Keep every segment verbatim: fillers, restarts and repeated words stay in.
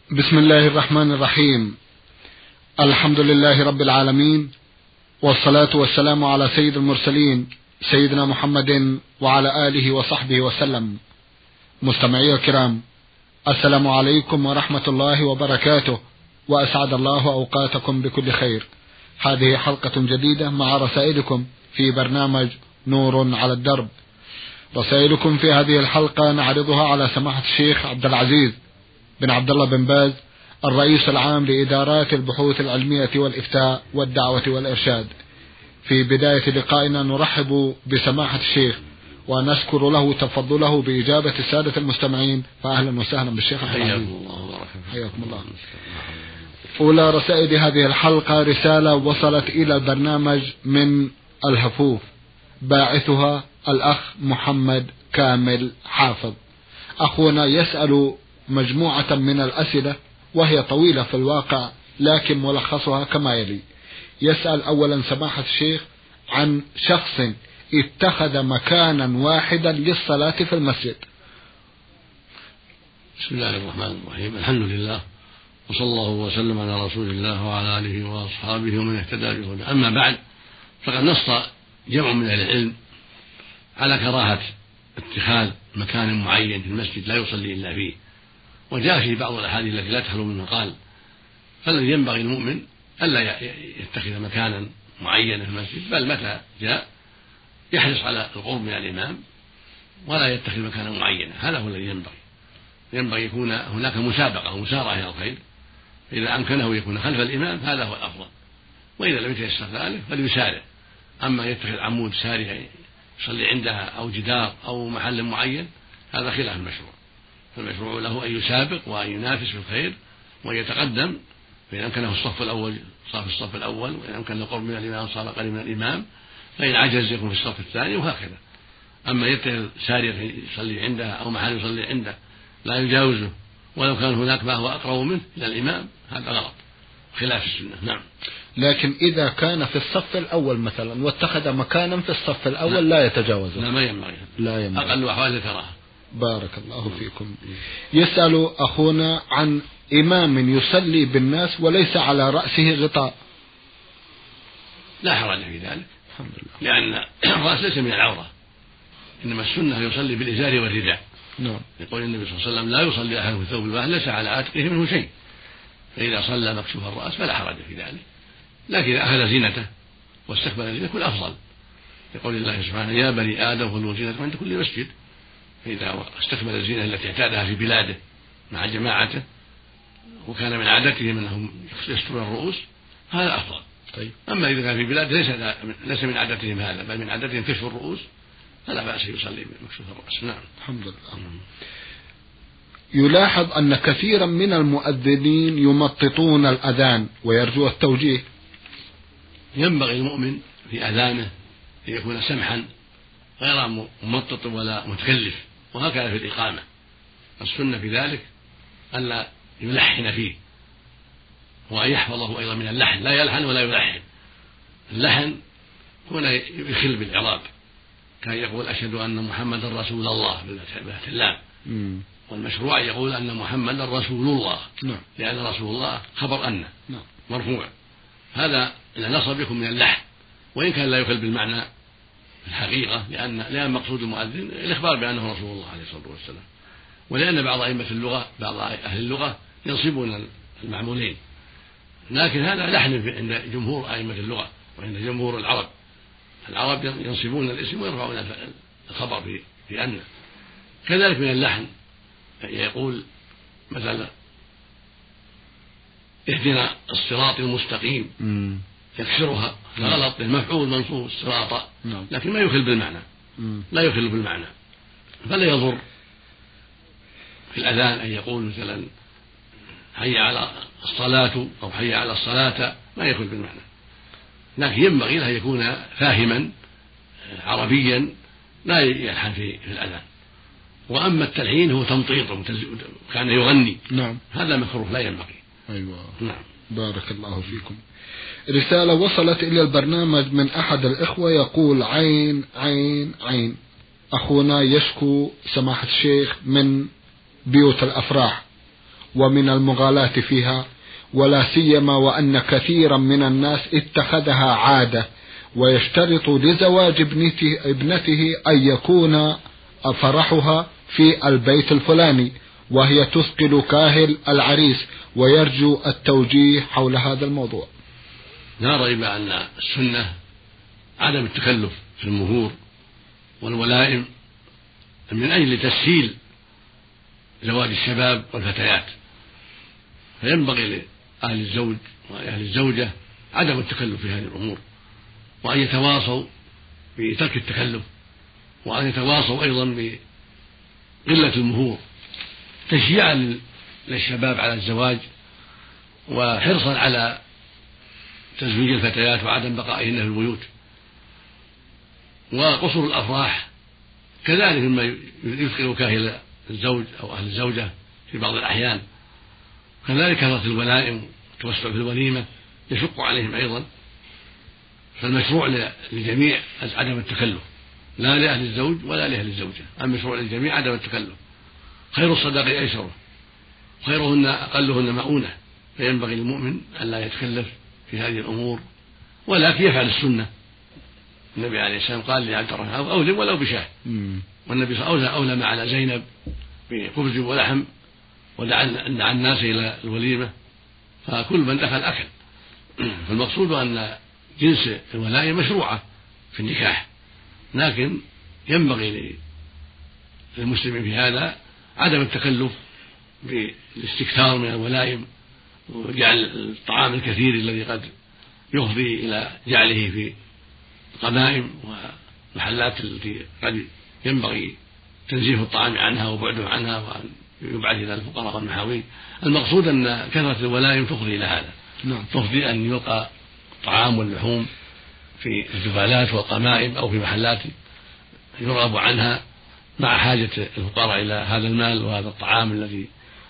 بسم الله الرحمن الرحيم. الحمد لله رب العالمين، والصلاة والسلام على سيد المرسلين سيدنا محمد وعلى آله وصحبه وسلم. مستمعي الكرام، السلام عليكم ورحمة الله وبركاته، وأسعد الله أوقاتكم بكل خير. هذه حلقة جديدة مع رسائلكم في برنامج نور على الدرب. رسائلكم في هذه الحلقة نعرضها على سماحة الشيخ عبد العزيز بن عبد الله بن باز، الرئيس العام لإدارات البحوث العلمية والإفتاء والدعوة والإرشاد. في بداية لقائنا نرحب بسماحة الشيخ ونشكر له تفضله بإجابة السادة المستمعين، فأهلا وسهلا بالشيخ عبد العزيز. حياكم الله. أولى رسائل هذه الحلقة رسالة وصلت إلى البرنامج من الهفوف، باعثها الأخ محمد كامل حافظ. أخونا يسأل مجموعة من الأسئلة وهي طويلة في الواقع، لكن ملخصها كما يلي. يسأل أولا سماحة الشيخ عن شخص اتخذ مكانا واحدا للصلاة في المسجد. بسم الله الرحمن الرحيم. الحمد لله، وصلى الله وسلم على رسول الله وعلى آله وأصحابه ومن اهتدى بهداه. أما بعد، فقد نص جمع من أهل العلم على كراهة اتخاذ مكان معين في المسجد لا يصلي إلا فيه، وجاء في بعض الأحاديث التي لا تخلو من مقال. فالذي ينبغي المؤمن ألا يتخذ مكانا معينا في المسجد، بل متى جاء يحرص على القرب من الإمام ولا يتخذ مكانا معينا. هذا هو الذي ينبغي. ينبغي يكون هناك مسابقة ومسارعة إلى الخير، فإذا أمكنه يكون خلف الإمام هذا هو الأفضل، وإذا لم يتيسر ذلك فليسارع. أما يتخذ عمود سارع يصلي عندها أو جدار أو محل معين، هذا خلاف المشروع. فالمشروع له أن يسابق وأن ينافس في الخير وأن يتقدم، فإن أمكنه الصف الأول صار في الصف الأول، وإن أمكنه القرب من الإمام صار قريب من الإمام، فإن عجز يكون في الصف الثاني، وهكذا. أما يتخذ سارية يصلي عندها أو محل يصلي عنده لا يجاوزه ولو كان هناك ما هو أقرب منه إلى الإمام، هذا غلط خلاف السنة. نعم. لكن إذا كان في الصف الأول مثلا واتخذ مكانا في الصف الأول نعم. لا يتجاوزه. لا، ما ينبغي. لا ينبغي. أقل أحوال الكراهة. بارك الله فيكم. يسأل أخونا عن إمام يصلي بالناس وليس على رأسه غطاء. لا حرج في ذلك، الحمد لله، لأن الرأس ليس من العورة، إنما السنة يصلي بالإزار والرداء. نعم. يقول النبي صلى الله عليه وسلم: لا يصلي أحد في الثوب الواحد ليس على عاتقه منه شيء. فإذا صلى مكشوف الرأس فلا حرج في ذلك، لكن إذا أخذ زينته واستقبل زينته يكون أفضل. يقول الله سبحانه: يا بني آدم خذوا زينتكم عند كل مسجد. فإذا استقبل الزينة التي اعتادها في بلاده مع جماعته وكان من عادتهم أنهم يسترون الرؤوس، هذا أفضل. طيب. أما إذا كان في بلاد ليس ليس من عادتهم هذا، بل من عادتهم كشف الرؤوس، فلا بأس يصلي بمكشوف الرأس. نعم. الحمد لله. يلاحظ أن كثيرا من المؤذنين يمططون الأذان ويرجو التوجيه. ينبغي المؤمن في أذانه أن يكون سمحا غير ممطط ولا متكلف، وهكذا في الإقامة. السنة في ذلك ألا يلحن فيه، وأن يحفظه أيضا من اللحن، لا يلحن ولا يلحن. اللحن هنا يخل بالإعراب، كان يقول: أشهد أن محمدا رسول الله بالفتح اللام، والمشروع يقول أن محمدا رسول الله، نعم. لأن رسول الله خبر أن نعم. مرفوع. هذا النصب يكون من اللحن، وإن كان لا يخل بالمعنى في الحقيقة، لأن لأن مقصود المؤذن الإخبار بأنه رسول الله عليه الصلاة والسلام، ولأن بعض أئمة اللغة بعض أهل اللغة ينصبون المعمولين، لكن هذا لحن عند جمهور أئمة اللغة وعند جمهور العرب. العرب ينصبون الاسم ويرفعون الخبر في في أن. كذلك من اللحن يقول مثلا: اهدنا الصراط المستقيم، يكسرها غلط، المفعول منصوب الصراط، لكن ما يخل بالمعنى، لا يخل بالمعنى. فلا يضر في الأذان أن يقول مثلا: حي على الصلاة أو حي على الصلاة، ما يخل بالمعنى، لكن ينبغي له أن يكون فاهما عربيا لا يلحن في الأذان. وأما التلحين هو تمطيط كان يغني، نعم. هذا مكروه لا ينبغي. أيوة. نعم. بارك الله فيكم. رسالة وصلت إلى البرنامج من أحد الإخوة يقول: عين عين عين. أخونا يشكو سماحة الشيخ من بيوت الأفراح، ومن المغالاة فيها، ولا سيما وأن كثيرا من الناس اتخذها عادة، ويشترط لزواج ابنته أن يكون فرحها في البيت الفلاني، وهي تثقل كاهل العريس، ويرجو التوجيه حول هذا الموضوع. لا ريب أن السنة عدم التكلف في المهور والولائم من أجل تسهيل زواج الشباب والفتيات، فينبغي لأهل الزوج وأهل الزوجة عدم التكلف في هذه الأمور، وأن يتواصوا بترك التكلف، وأن يتواصوا أيضا بقلة المهور تشجيعا للشباب على الزواج، وحرصا على تزويج الفتيات وعدم بقائهن في البيوت. وقصر الأفراح كذلك مما يثقل كاهل الزوج أو أهل الزوجة في بعض الأحيان، كذلك كثرة الولائم والتوسع في الوليمة يشق عليهم أيضا. فالمشروع للجميع عدم التكلف، لا لأهل الزوج ولا لأهل الزوجة، المشروع للجميع عدم التكلف. خير الصداق أيسره، خيرهن أقلهن مؤونة، فينبغي للمؤمن أن لا يتكلف في هذه الأمور، ولكن يفعل السنة. النبي عليه السلام قال لعبد الرحمن أولم ولو بشاه، والنبي صلى الله عليه وسلم أولم على زينب بخبز ولحم ودعا الناس إلى الوليمة، فكل من دخل أكل. فالمقصود أن جنس الولائم مشروعة في النكاح، لكن ينبغي للمسلم في هذا عدم التكلف بالاستكثار من الولائم وجعل الطعام الكثير الذي قد يفضي إلى جعله في القنائم والمحلات التي قد ينبغي تنزيه الطعام عنها وبعده عنها وأن يبعث إلى الفقراء والمحاويج. المقصود أن كثرة الولائم تفضي إلى هذا، نعم. تفضي أن يلقى الطعام واللحوم في الزبالات والقمائم أو في محلات يرغب عنها، مع حاجة الفقراء إلى هذا المال وهذا الطعام الذي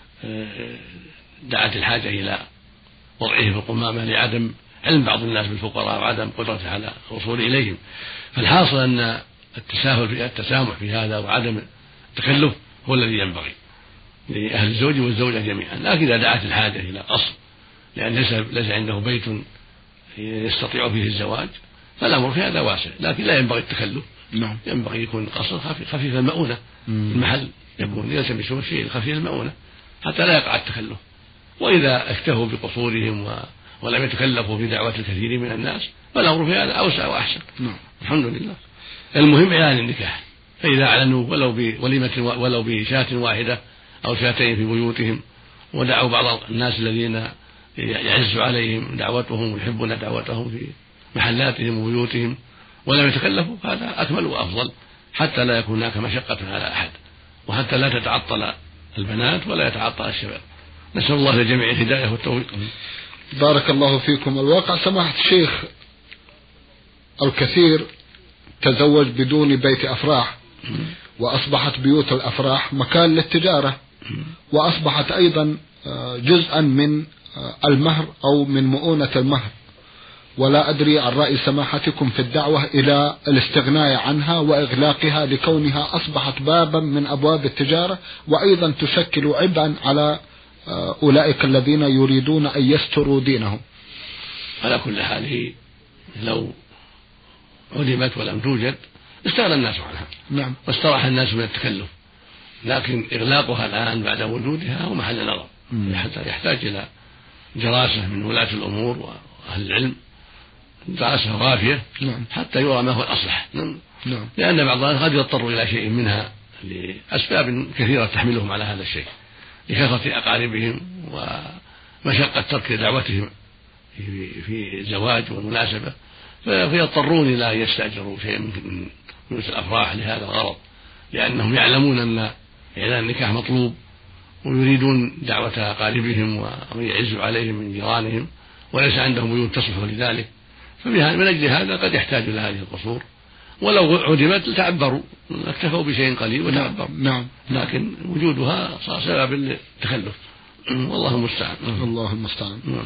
دعت الحاجة إلى وضعه في القمامة لعدم علم بعض الناس بالفقراء وعدم قدرته على الوصول إليهم. فالحاصل أن التساهل في التسامح في هذا وعدم التكلف هو الذي ينبغي لأهل الزوج والزوجة جميعا. لكن إذا دعت الحاجة إلى قصر لأن ليس عنده بيت يستطيع فيه الزواج فالأمر في هذا واسع، لكن لا ينبغي التكلف. نعم. ينبغي يكون قصر خفيف المؤونة، المحل يكون يلتمسون الشيء خفيف المؤونة حتى لا يقع التكلف. وإذا اكتفوا بقصورهم و... ولم يتكلفوا في دعوة الكثير من الناس فالأمر في هذا أوسع وأحسن. نعم. الحمد لله. المهم إعلان النكاح، فإذا أعلنوا ولو بوليمة ولو بشاة واحدة أو شاتين في بيوتهم ودعوا بعض الناس الذين يعز عليهم دعوتهم ويحبون دعوتهم في محلاتهم وبيوتهم ولم يتكلفوا، هذا أكمل وأفضل حتى لا يكون هناك مشقة على أحد، وحتى لا تتعطل البنات ولا يتعطل الشباب. نسأل الله للجميع الهداية والتوفيق. بارك الله فيكم. الواقع سماحة الشيخ الكثير تزوج بدون بيت أفراح، وأصبحت بيوت الأفراح مكان للتجارة، وأصبحت أيضا جزءا من المهر أو من مؤونة المهر، ولا أدري عن رأي سماحتكم في الدعوة إلى الاستغناء عنها وإغلاقها لكونها أصبحت بابا من أبواب التجارة، وأيضا تشكل عبئا على أولئك الذين يريدون أن يستروا دينهم. على كل حال لو علمت ولم توجد استغنى الناس عنها، نعم، واستراح الناس من التكلف، لكن إغلاقها الآن بعد وجودها هو محل نظر، حتى يحتاج إلى دراسة من ولاة الأمور وأهل العلم، دراسة وافية، نعم، حتى يرى ما هو الأصلح، نعم. نعم. لأن بعض الناس قد يضطر إلى شيء منها لأسباب كثيرة تحملهم على هذا الشيء، لكثرة أقاربهم ومشقة ترك دعوتهم في الزواج والمناسبة، فيضطرون إلى أن يستأجروا شيئا من فلوس الأفراح لهذا الغرض، لأنهم يعلمون أن إعلان النكاح مطلوب ويريدون دعوة أقاربهم ومن يعز عليهم من جيرانهم وليس عندهم بيوت تصلح لذلك، فمن أجل هذا قد يحتاج إلى هذه القصور، ولو عدمت تعبروا اكتفوا بشيء قليل وتعبروا، نعم، لكن وجودها صار سبب للتخلف، والله المستعان. الله المستعان. نعم.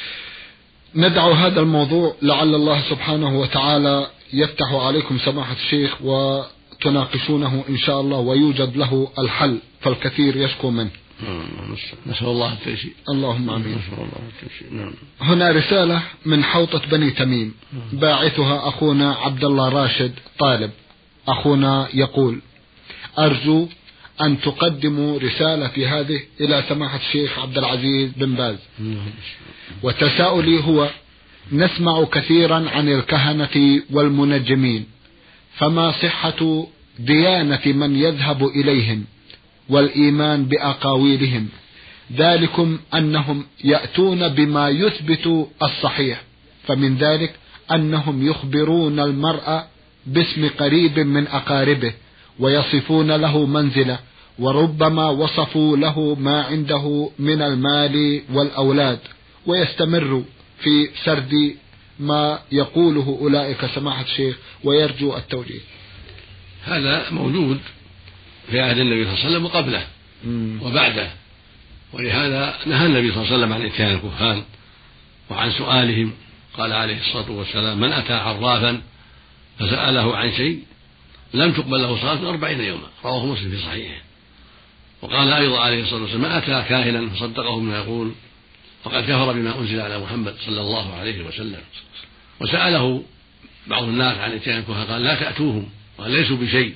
ندعو هذا الموضوع لعل الله سبحانه وتعالى يفتح عليكم سماحة الشيخ وتناقشونه إن شاء الله ويوجد له الحل، فالكثير يشكو منه. نسأل الله التيسير. اللهم آمين. نسأل الله التيسير. نعم. هنا رسالة من حوطة بني تميم، باعثها أخونا عبد الله راشد طالب. أخونا يقول: أرجو أن تقدموا رسالة في هذه إلى سماحة الشيخ عبد العزيز بن باز. وتساؤلي هو: نسمع كثيرا عن الكهنة والمنجمين، فما صحة ديانة من يذهب إليهم والإيمان بأقاويلهم؟ ذلكم أنهم يأتون بما يثبت الصحيح، فمن ذلك أنهم يخبرون المرء باسم قريب من أقاربه ويصفون له منزله، وربما وصفوا له ما عنده من المال والأولاد، ويستمر في سرد ما يقوله أولئك سماحة الشيخ، ويرجو التوجيه. هذا موجود في عهد النبي صلى الله عليه وسلم وقبله وبعده، ولهذا نهى النبي صلى الله عليه وسلم عن إتيان الكهان وعن سؤالهم. قال عليه الصلاة والسلام: من أتى عرافا فسأله عن شيء لم تقبل له صلاة أربعين يوما، رواه مسلم في صحيحه. وقال أيضا عليه الصلاة والسلام: من أتى كاهنا فصدقه بما يقول فقد كفر بما أنزل على محمد صلى الله عليه وسلم. وسأله بعض الناس عن إتيان الكهان قال: لا تأتوهم، قال: ليسوا بشيء.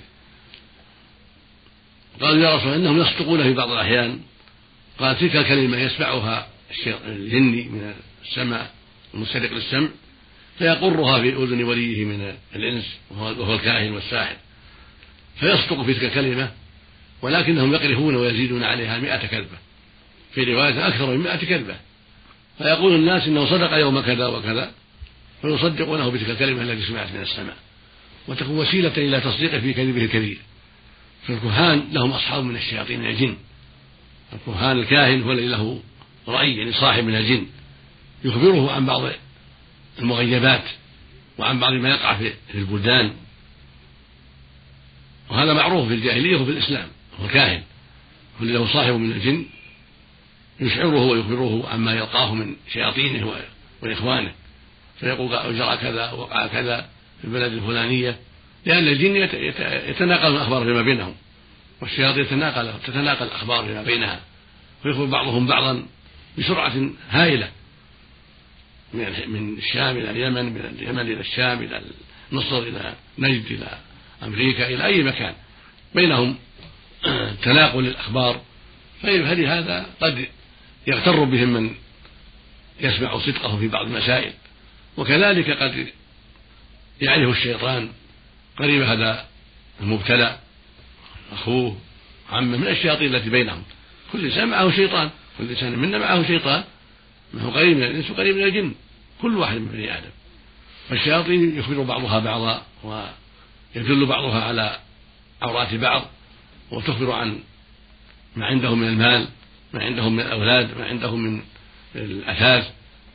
قالوا: يا رسول الله إنهم يصدقون في بعض الأحيان. قال: تلك الكلمة يسمعها الجني من السماء المسترق للسمع، فيقرها في أذن وليه من الإنس وهو الكاهن والساحر، فيصدق في تلك الكلمة، ولكنهم يقرفون ويزيدون عليها مئة كذبة، في رواية أكثر من مئة كذبة. فيقول الناس إنه صدق يوم كذا وكذا، فيصدقونه بتلك الكلمة التي سمعت من السماء، وتكون وسيلة إلى تصديقه في كذبه الكبير. فالكهان لهم أصحاب من الشياطين من الجن. الكهان الكاهن هو الذي له رأي، يعني صاحب من الجن، يخبره عن بعض المغيبات وعن بعض ما يقع في البلدان، وهذا معروف في الجاهلية وفي الإسلام. هو كاهن هو الذي له صاحب من الجن يشعره ويخبره عما يلقاه من شياطينه وإخوانه، فيقول: جرى كذا وقع كذا في البلد الفلانية، لأن الجن يتناقل الأخبار فيما بينهم، والشياطين تتناقل تتناقل الأخبار فيما بينها، ويخبر بعضهم بعضا بسرعة هائلة، من الشام إلى اليمن، من اليمن إلى الشام، إلى مصر، إلى نجد، إلى أمريكا، إلى أي مكان بينهم تناقل الأخبار. فلهذا قد يغتر بهم من يسمع صدقه في بعض المسائل، وكذلك قد يعرف الشيطان قريب هذا المبتلى، أخوه، عمه، من الشياطين التي بينهم. كل إنسان معه شيطان، كل إنسان منا معه شيطان، ما هو قريب من الإنس وقريب من الجن، كل واحد من بني آدم. فالشياطين يخبر بعضها بعضا، ويدل بعضها على عورات بعض، وتخبر عن ما عندهم من المال، ما عندهم من الأولاد، ما عندهم من الأثاث.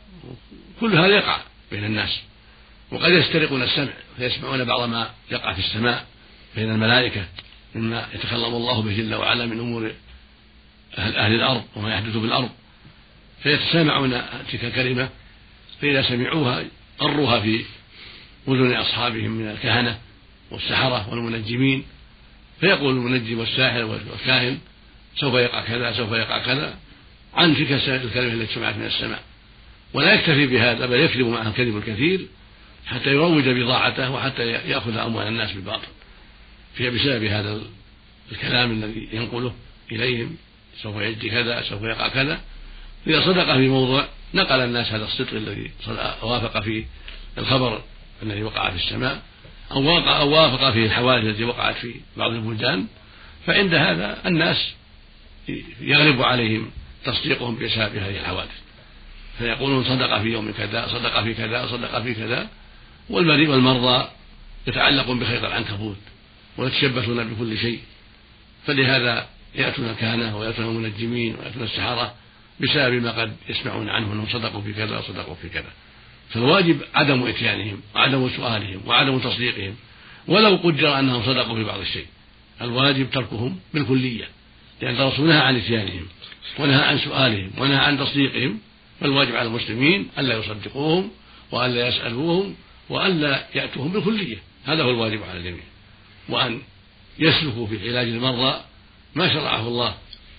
كل هذا يقع بين الناس. وقد يسترقون السمع فيسمعون بعض ما يقع في السماء بين الملائكة مما يتكلم الله به جل وعلا من أمور أهل, أهل الأرض وما يحدث في الأرض، فيتسامعون تلك الكلمة، فإذا سمعوها قروها في أذن أصحابهم من الكهنة والسحرة والمنجمين، فيقول المنجم والساحر والكاهن: سوف يقع كذا، سوف يقع كذا، عن تلك الكلمة التي سمعت من السماء. ولا يكتفي بهذا، بل يكذب معها الكذب الكثير حتى يروج بضاعته وحتى يأخذ أموال الناس بالباطل، فهي بسبب هذا الكلام الذي ينقله إليهم: سوف يجري كذا، سوف يقع كذا. إذا صدق في موضوع نقل الناس هذا الصدق الذي وافق فيه الخبر الذي وقع في السماء، أو وقع أو وافق فيه الحوادث التي وقعت في بعض البلدان، فعند هذا الناس يغلب عليهم تصديقهم بسبب هذه الحوادث، فيقولون: صدق في يوم كذا، صدق في كذا، صدق في كذا. والمريض والمرضى يتعلقون بخيط العنكبوت ويتشبثون بكل شيء. فلهذا يأتون الكهنة ويأتون المنجمين ويأتون السحرة بسبب ما قد يسمعون عنه أنهم صدقوا في كذا وصدقوا في كذا. فالواجب عدم إتيانهم وعدم سؤالهم وعدم تصديقهم، ولو قدر أنهم صدقوا في بعض الشيء. الواجب تركهم بالكلية، لأن الرسول نهى عن إتيانهم ونهى عن سؤالهم ونهى عن تصديقهم. فالواجب على المسلمين ألا يصدقوهم وألا يسألوهم وألا يأتوهم بالكلية، هذا هو الواجب على الجميع. وأن يسلكوا في علاج المرضى ما شرعه الله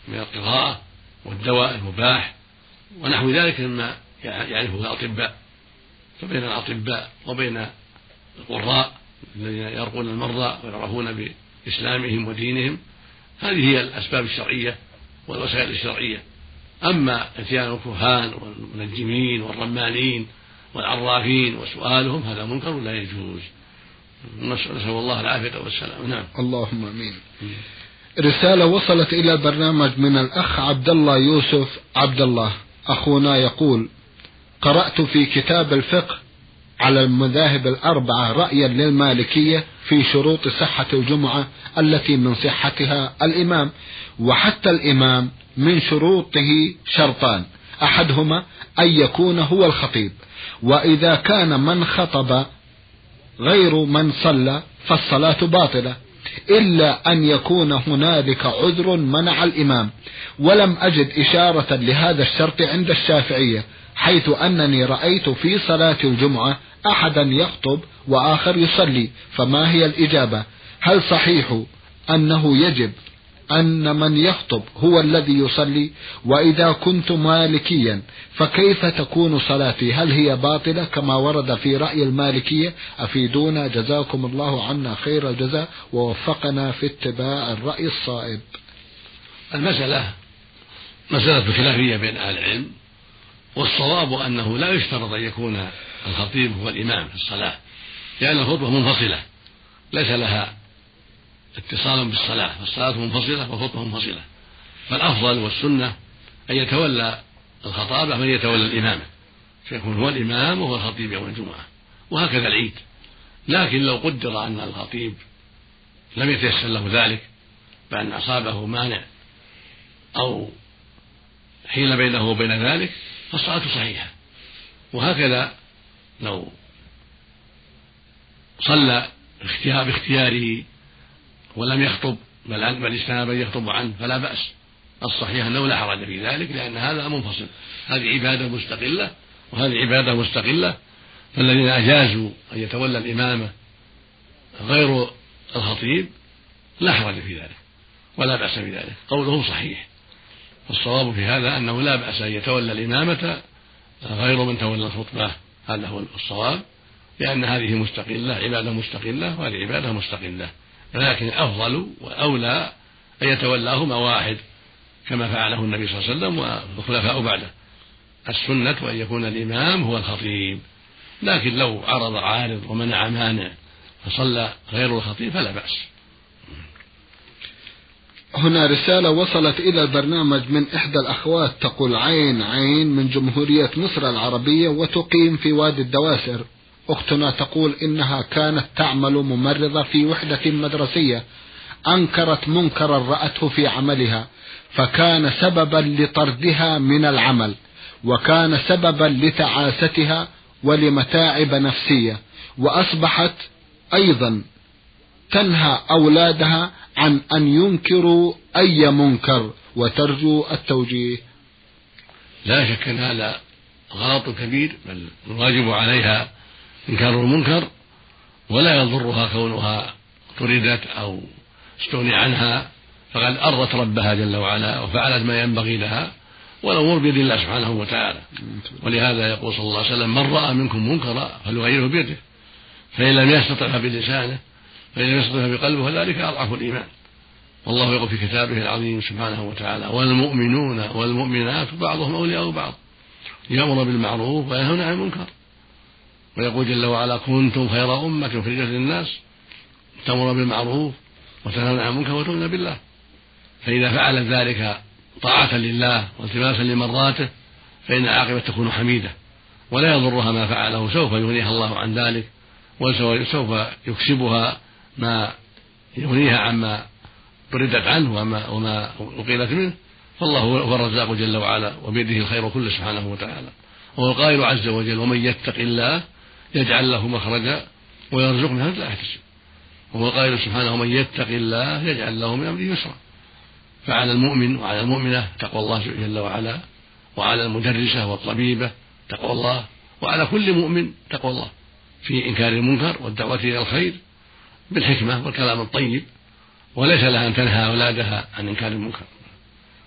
من القراءة والدواء المباح ونحو ذلك مما يعرفه الأطباء. فبين الأطباء وبين القراء الذين يرقون المرضى ويعرفون بإسلامهم ودينهم هذه هي الأسباب الشرعية والوسائل الشرعية. أما اتيان الكهان والمنجمين والرمانين والعرافين وسؤالهم هذا منكر لا يجوز. نسأل الله العافية والسلام. نعم. اللهم آمين. رسالة وصلت إلى البرنامج من الأخ عبد الله يوسف عبد الله. أخونا يقول: قرأت في كتاب الفقه على المذاهب الأربعة رأيا للمالكية في شروط صحة الجمعة التي من صحتها الإمام، وحتى الإمام من شروطه شرطان، أحدهما أن يكون هو الخطيب، وإذا كان من خطب غير من صلى فالصلاة باطلة إلا أن يكون هنالك عذر منع الإمام، ولم أجد إشارة لهذا الشرط عند الشافعية، حيث أنني رأيت في صلاة الجمعة أحدا يخطب وآخر يصلي، فما هي الإجابة؟ هل صحيح أنه يجب أن من يخطب هو الذي يصلي؟ وإذا كنت مالكيا فكيف تكون صلاتي؟ هل هي باطلة كما ورد في رأي المالكية؟ أفيدونا جزاكم الله عنا خير الجزاء ووفقنا في اتباع الرأي الصائب. المسألة مسألة خلافية بين أهل العلم، والصواب أنه لا يشترط أن يكون الخطيب هو الإمام في الصلاة، لأن الخطبة منفصلة ليس لها اتصال بالصلاة، فالصلاة منفصلة والخطبة منفصلة، فالأفضل والسنة أن يتولى الخطابة من يتولى الإمامة، فيكون هو الإمام وهو الخطيب يوم الجمعة، وهكذا العيد. لكن لو قدر أن الخطيب لم يتيسر له ذلك بأن أصابه مانع أو حيل بينه وبين ذلك فالصلاة صحيحة. وهكذا لو صلى باختياره ولم يخطب بل بل استناب أن يخطب عنه فلا بأس، الصحيح أنه لا حرج في ذلك، لأن هذا منفصل، هذه عبادة مستقلة وهذه عبادة مستقلة، فالذين أجازوا أن يتولى الإمامة غير الخطيب لا حرج في ذلك ولا بأس في ذلك، قولهم صحيح. فالصواب في هذا أنه لا بأس أن يتولى الإمامة غير من تولى الخطبة، هذا هو الصواب، لأن هذه مستقلة، عبادة مستقلة وهذه عبادة مستقلة، لكن الأفضل والأولى أن يتولاهما واحد كما فعله النبي صلى الله عليه وسلم والخلفاء بعده. السنة أن يكون الإمام هو الخطيب، لكن لو عرض عارض ومنع مانع فصلى غير الخطيب فلا بأس. هنا رسالة وصلت إلى البرنامج من إحدى الأخوات تقول: عين عين من جمهورية مصر العربية وتقيم في وادي الدواسر. أختنا تقول إنها كانت تعمل ممرضة في وحدة مدرسية، أنكرت منكرا رأته في عملها فكان سببا لطردها من العمل، وكان سببا لتعاستها ولمتاعب نفسية، وأصبحت أيضا تنهى أولادها عن أن ينكروا أي منكر وترجو التوجيه. لا شك أن هذا غلط كبير، بل الواجب عليها إنكار المنكر، ولا يضرها كونها طردت أو استغني عنها، فقد أرضت ربها جل وعلا وفعلت ما ينبغي لها، والأمور بيد الله سبحانه وتعالى. ولهذا يقول صلى الله عليه وسلم: من رأى منكم منكرا فليغيره بيده، فإن لم يستطع بلسانه فإن لم يستطع بقلبه فذلك أضعف الإيمان. والله يقول في كتابه العظيم سبحانه وتعالى: والمؤمنون والمؤمنات بعضهم أولياء بعض يأمر بالمعروف وينهون عن المنكر. ويقول جل وعلا: كنتم خير أمة أخرجت للناس تأمرون بالمعروف وتنهون عن المنكر وتؤمنون بالله. فإذا فعلت ذلك طاعة لله والتماسا لمراته فإن العاقبة تكون حميدة، ولا يضرها ما فعله، سوف يغنيها الله عن ذلك، وسوف يكسبها ما يغنيها عما طردت عنه وما, وما أقيلت منه. فالله هو الرزاق جل وعلا وبيده الخير كله سبحانه وتعالى. وهو القائل عز وجل: ومن يتق الله يجعل له مخرجا ويرزقه من حيث لا يحتسب. وهو القائل سبحانه: ومن يتق الله يجعل له من أمره يسرا. فعلى المؤمن وعلى المؤمنة تقوى الله جل وعلا، وعلى المدرسة والطبيبة تقوى الله، وعلى كل مؤمن تقوى الله في إنكار المنكر والدعوة إلى الخير بالحكمة والكلام الطيب، وليس لها أن تنهى أولادها عن إنكار المنكر.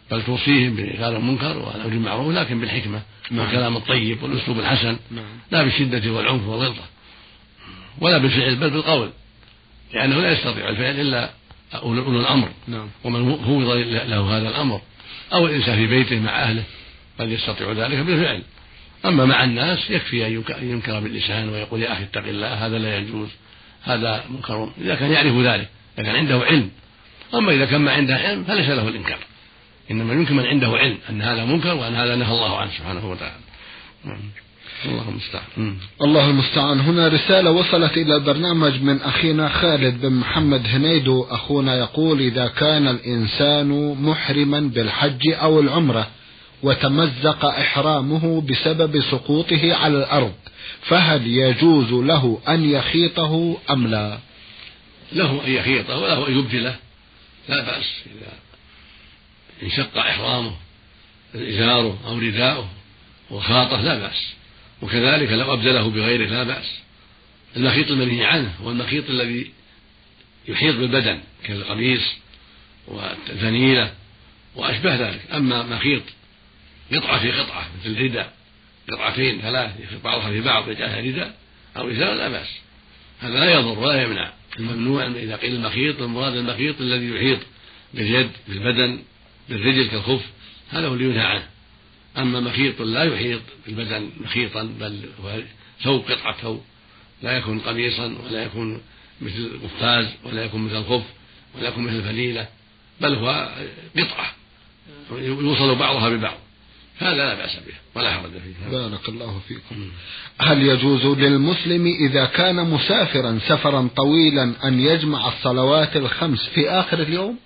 بل توصيهم بإنكار المنكر والأمر بالمعروف لكن بالحكمة والكلام الطيب والأسلوب الحسن، لا بالشدة والعنف والغلظة ولا بالفعل بل بالقول، لأنه لا يستطيع الفعل إلا أولو الأمر ومن فوض له هذا الأمر، أو الإنسان في بيته مع أهله قد يستطيع ذلك بالفعل. أما مع الناس يكفي أن ينكر باللسان ويقول يا أخي اتق الله هذا لا يجوز هذا منكر، إذا كان يعرف ذلك، إذا كان عنده علم. أما إذا كان ما عنده علم فليس له الإنكار، إنما يمكن من عنده علم أن هذا منكر وأن هذا نهى الله عنه سبحانه وتعالى. الله المستعان. الله المستعان. هنا رسالة وصلت إلى البرنامج من أخينا خالد بن محمد هنيدو. أخونا يقول: إذا كان الإنسان محرما بالحج أو العمرة وتمزق إحرامه بسبب سقوطه على الأرض، فهل يجوز له أن يخيطه أم لا؟ له أن يخيطه وله أن يبدله، لا بأس. إذا انشق إحرامه إزاره أو رداؤه وخاطه لا بأس، وكذلك لو أبدله بغيره لا بأس. المخيط المنهي عنه هو المخيط الذي يحيط بالبدن كالقميص والفنيلة وأشبه ذلك. أما مخيط قطعة في قطعة مثل رداء، قطعتين ثلاث يخيط بعضها في بعض يجعلها رداء أو إزار لا بأس، هذا لا يضر ولا يمنع. الممنوع إذا قيل المخيط المراد المخيط الذي يحيط باليد بالبدن بالرجل كالخف، هذا هو اللي ينهى عنه. أما مخيط لا يحيط بالبدن مخيطا بل هو ثوب قطعة ثوب، لا يكون قميصا ولا يكون مثل قفاز ولا يكون مثل الخف ولا يكون مثل فليلة، بل هو قطعة يوصل بعضها ببعض، هذا لا بأس به ولا حرج فيه. بارك الله فيكم. هل يجوز للمسلم إذا كان مسافرا سفرا طويلا أن يجمع الصلوات الخمس في آخر اليوم؟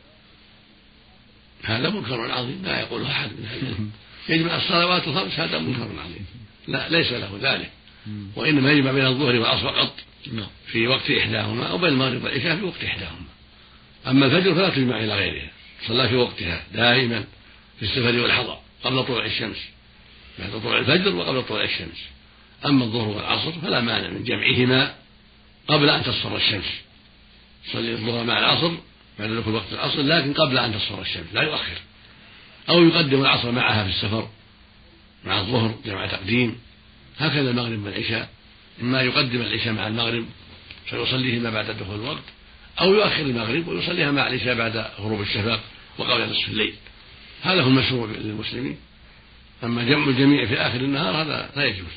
هذا منكر عظيم لا يقوله أحد من أهل العلم. يجمع الصلوات الخمس هذا منكر عظيم، لا ليس له ذلك، وإنما يجمع بين الظهر والعصر فقط في وقت إحداهما، أو بين المغرب والعشاء في وقت إحداهما. أما الفجر فلا تجمع إلى غيرها، صلى في وقتها دائما في السفر والحضر قبل طلوع الشمس، بعد طلوع الفجر وقبل طلوع الشمس. أما الظهر والعصر فلا مانع من جمعهما قبل أن تصفر الشمس، صلي الظهر مع العصر بعد دخول وقت العصر لكن قبل أن تصفر الشمس لا يؤخر، أو يقدم العصر معها في السفر مع الظهر جمع تقديم. هكذا المغرب والعشاء، إما يقدم العشاء مع المغرب فيصليهما بعد دخول الوقت، أو يؤخر المغرب ويصليها مع العشاء بعد غروب الشفق وقبل نصف الليل، هذا هو المشروع للمسلمين. أما جمع الجميع في آخر النهار هذا لا يجوز.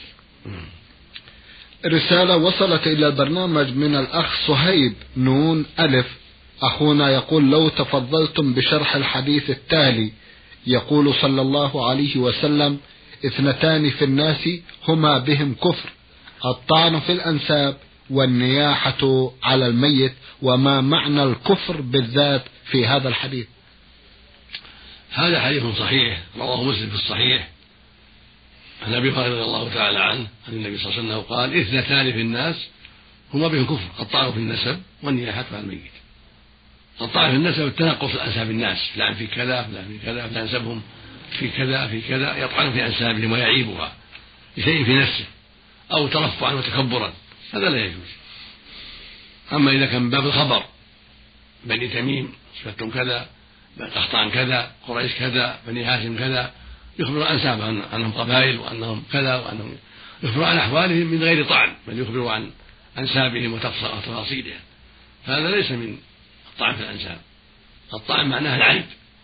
رسالة وصلت إلى البرنامج من الأخ صهيب نون ألف. أخونا يقول: لو تفضلتم بشرح الحديث التالي. يقول صلى الله عليه وسلم: اثنتان في الناس هما بهم كفر، الطعن في الأنساب والنياحة على الميت، وما معنى الكفر بالذات في هذا الحديث؟ هذا حديث صحيح رواه مسلم في الصحيح عن أبي هريرة رضي الله تعالى عنه عن النبي صلى الله عليه وسلم قال: اثنتان في الناس هما بهم كفر، الطعن في النسب والنياحة على الميت. الطعن في النسب التنقص أنساب الناس، فلان في كذا فلان في كذا فلان نسبهم في كذا في كذا، يطعن في أنسابهم ويعيبها بشيء في نفسه أو ترفعا وتكبرا، هذا لا يجوز. أما إذا كان باب الخبر بني تميم صفتهم كذا، قحطان كذا، قريش كذا، بني هاشم كذا، يخبر أنسابهم أنهم قبائل وأنهم كذا وأنهم يخبر عن أحوالهم من غير طعن، بل يخبر عن أنسابهم وتفاصيلهم، هذا ليس من الطعن في الأنساب. الطعن معناه العيب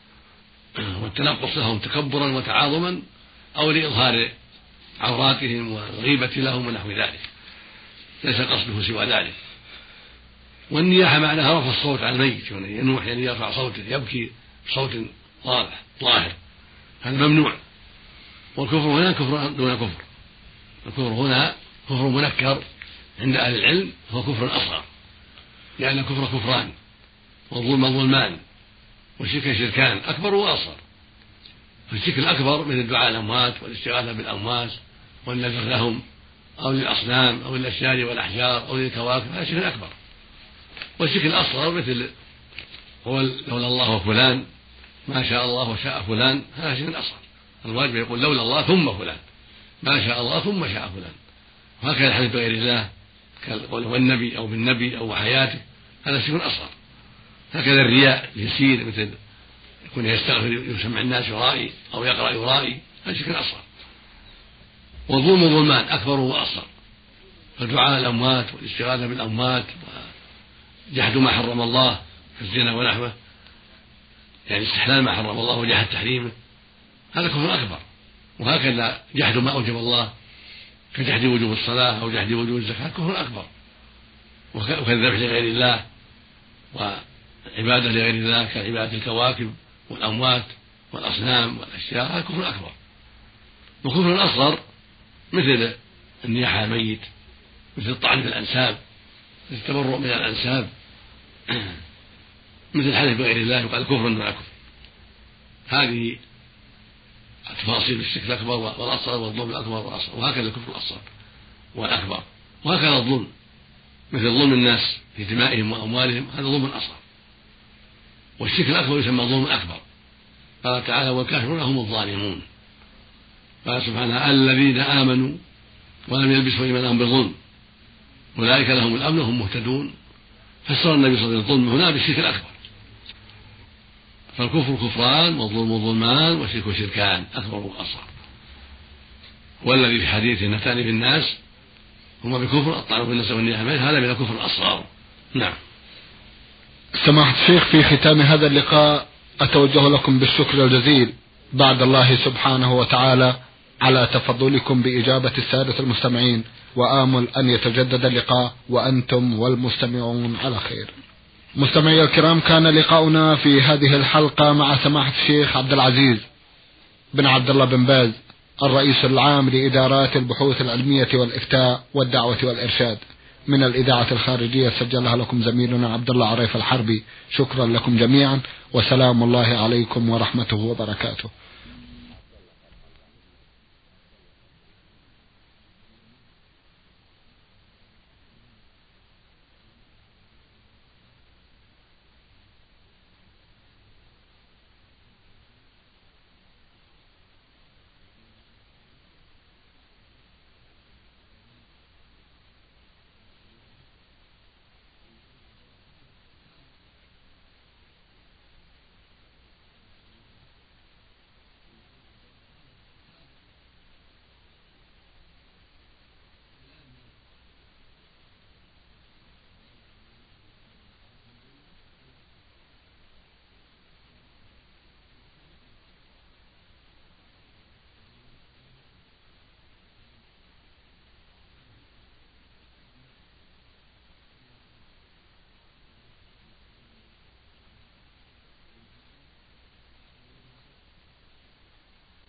والتنقص لهم تكبرا وتعاظما أو لإظهار عوراتهم والغيبة لهم ونحو ذلك، ليس قصده سوى ذلك. والنياحة معناها رفع الصوت عن الميت، ينوح يعني يرفع صوته يبكي بصوت واضح ظاهر، هذا ممنوع. والكفر هنا كفر دون كفر، الكفر هنا كفر منكر عند أهل العلم هو كفر أصغر، لأن الكفر كفران والظلم ظلمان والشرك شركان أكبر وأصغر. فالشرك الأكبر من الدعاء الأموات والاستغاثة بالأموات والنذر لهم أو للأصنام أو للأشجار والأحجار أو للكواكب، هذا شرك أكبر. والشرك الأصغر مثل هو لولا الله وفلان ما شاء الله وشاء فلان، هذا شرك أصغر. الواجب يقول لولا الله ثم فلان، ما شاء الله ثم شاء فلان. وهكذا الحديث بغير الله كالقول والنبي أو بالنبي أو وحياته، هذا شرك أصغر. هكذا الرياء يسير مثل يكون يستغفر يسمع الناس يرائي أو يقرأ يرائي، هذا شرك أصغر. والظلم ظلمان أكبر وأصغر، فدعاء الأموات والاستغاثة بالأموات وجحد ما حرم الله كالزنا ونحوه، يعني استحلال ما حرم الله وجحد تحريمه، هذا كفر أكبر. وهكذا جحد ما أوجب الله كجحد وجوب الصلاة أو جحد وجوب الزكاة كفر أكبر، وكالذبح لغير الله وعبادة لغير الله كعبادة الكواكب والأموات والأصنام والأشياء، هذا كفر أكبر. وكفر أصغر مثل النياحة على الميت، مثل الطعن في الأنساب، مثل التبرؤ من الأنساب، مثل الحلف بغير الله يقال كفر مع كفر. هذه تفاصيل الشرك الأكبر والأصغر والظلم الأكبر والأصغر، وهكذا الكفر الأصغر والأكبر، وهكذا الظلم مثل ظلم الناس في دمائهم وأموالهم، هذا ظلم أصغر. والشرك الأكبر يسمى ظلم أكبر. قال تعالى والكافرون هم الظالمون. قال سبحانه الذين آمنوا ولم يلبسوا إيمانهم بظلم أولئك لهم الأمن وهم مهتدون. فسر النبي صلى الله عليه وسلم الظلم هنا بالشرك الأكبر. فالكفر كفران والظلم ظلمان والشرك شركان أكبر وأصغر. والذي في حديث النتان في الناس هما بكفر الطعن في الناس والنياحة هذا من الكفر الأصغر. نعم. سماحة الشيخ، في ختام هذا اللقاء أتوجه لكم بالشكر الجزيل بعد الله سبحانه وتعالى على تفضلكم بإجابة السادة المستمعين، وآمل أن يتجدد اللقاء وأنتم والمستمعون على خير. مستمعي الكرام، كان لقاؤنا في هذه الحلقة مع سماحة الشيخ عبد العزيز بن عبد الله بن باز، الرئيس العام لإدارات البحوث العلمية والإفتاء والدعوة والإرشاد، من الإذاعة الخارجية، سجلها لكم زميلنا عبد الله عريف الحربي. شكرا لكم جميعا، وسلام الله عليكم ورحمته وبركاته.